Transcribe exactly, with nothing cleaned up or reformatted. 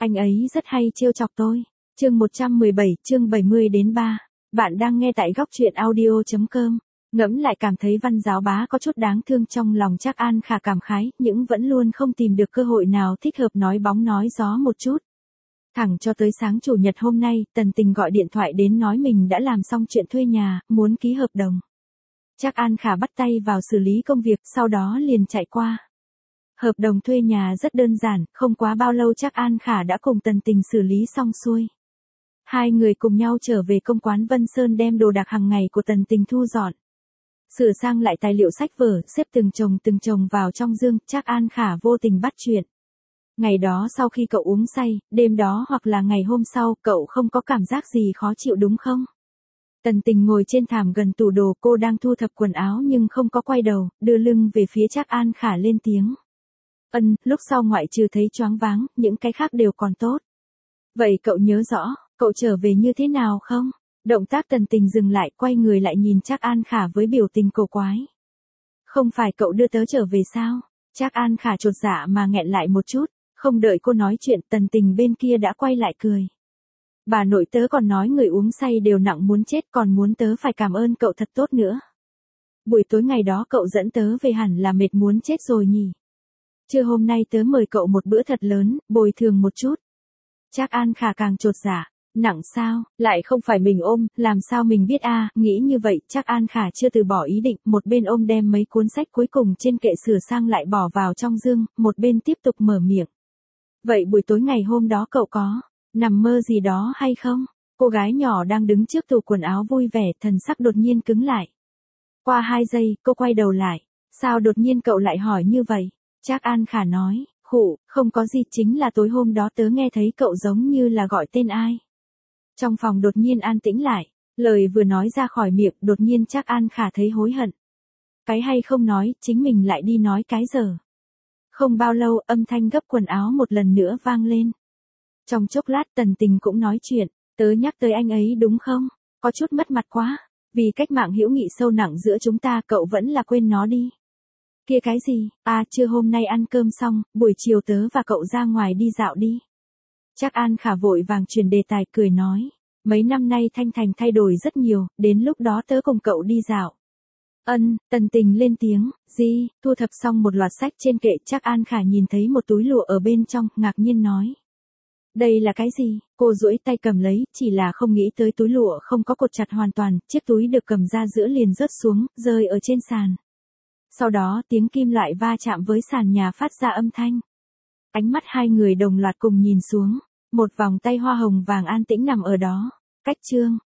Anh ấy rất hay trêu chọc tôi. Chương một trăm mười bảy, chương bảy mươi đến ba. Bạn đang nghe tại góc truyện audio chấm com. Ngẫm lại cảm thấy Văn Giáo Bá có chút đáng thương, trong lòng Trác An Khả cảm khái, nhưng vẫn luôn không tìm được cơ hội nào thích hợp nói bóng nói gió một chút. Thẳng cho tới sáng chủ nhật hôm nay, Tần Tình gọi điện thoại đến nói mình đã làm xong chuyện thuê nhà, muốn ký hợp đồng. Trác An Khả bắt tay vào xử lý công việc, sau đó liền chạy qua. Hợp đồng thuê nhà rất đơn giản, không quá bao lâu Trác An Khả đã cùng Tần Tình xử lý xong xuôi. Hai người cùng nhau trở về công quán Vân Sơn đem đồ đạc hàng ngày của Tần Tình thu dọn. Sửa sang lại tài liệu sách vở, xếp từng chồng từng chồng vào trong dương, Trác An Khả vô tình bắt chuyện. Ngày đó sau khi cậu uống say, đêm đó hoặc là ngày hôm sau, cậu không có cảm giác gì khó chịu đúng không? Tần Tình ngồi trên thảm gần tủ đồ, cô đang thu thập quần áo nhưng không có quay đầu, đưa lưng về phía Trác An Khả lên tiếng. Ân, lúc sau ngoại trừ thấy choáng váng, những cái khác đều còn tốt. Vậy cậu nhớ rõ, cậu trở về như thế nào không? Động tác Tần Tình dừng lại, quay người lại nhìn Trác An Khả với biểu tình cổ quái. Không phải cậu đưa tớ trở về sao? Trác An Khả chột dạ mà nghẹn lại một chút, không đợi cô nói chuyện, Tần Tình bên kia đã quay lại cười. Bà nội tớ còn nói người uống say đều nặng muốn chết, còn muốn tớ phải cảm ơn cậu thật tốt nữa. Buổi tối ngày đó cậu dẫn tớ về hẳn là mệt muốn chết rồi nhỉ? Trưa hôm nay tớ mời cậu một bữa thật lớn, bồi thường một chút. Trác An Khả càng chột dạ. Nặng sao, lại không phải mình ôm, làm sao mình biết a? À, nghĩ như vậy, Trác An Khả chưa từ bỏ ý định, một bên ôm đem mấy cuốn sách cuối cùng trên kệ sửa sang lại bỏ vào trong dương, một bên tiếp tục mở miệng. Vậy buổi tối ngày hôm đó cậu có nằm mơ gì đó hay không? Cô gái nhỏ đang đứng trước tủ quần áo vui vẻ, thần sắc đột nhiên cứng lại. Qua hai giây, cô quay đầu lại. Sao đột nhiên cậu lại hỏi như vậy? Trác An Khả nói, khụ, không có gì, chính là tối hôm đó tớ nghe thấy cậu giống như là gọi tên ai. Trong phòng đột nhiên an tĩnh lại, lời vừa nói ra khỏi miệng, đột nhiên Trác An Khả thấy hối hận. Cái hay không nói, chính mình lại đi nói cái giờ. Không bao lâu, âm thanh gấp quần áo một lần nữa vang lên. Trong chốc lát Tần Tình cũng nói chuyện, tớ nhắc tới anh ấy đúng không? Có chút mất mặt quá, vì cách mạng hữu nghị sâu nặng giữa chúng ta cậu vẫn là quên nó đi. Kia cái gì, à trưa hôm nay ăn cơm xong, buổi chiều tớ và cậu ra ngoài đi dạo đi. Trác An Khả vội vàng chuyển đề tài, cười nói. Mấy năm nay Thanh Thành thay đổi rất nhiều, đến lúc đó tớ cùng cậu đi dạo. Ân, Tần Tình lên tiếng, gì, thu thập xong một loạt sách trên kệ, Trác An Khả nhìn thấy một túi lụa ở bên trong, ngạc nhiên nói. Đây là cái gì? Cô duỗi tay cầm lấy, chỉ là không nghĩ tới túi lụa không có cột chặt hoàn toàn, chiếc túi được cầm ra giữa liền rớt xuống, rơi ở trên sàn. Sau đó tiếng kim loại va chạm với sàn nhà phát ra âm thanh. Ánh mắt hai người đồng loạt cùng nhìn xuống, một vòng tay hoa hồng vàng an tĩnh nằm ở đó. Cách chương,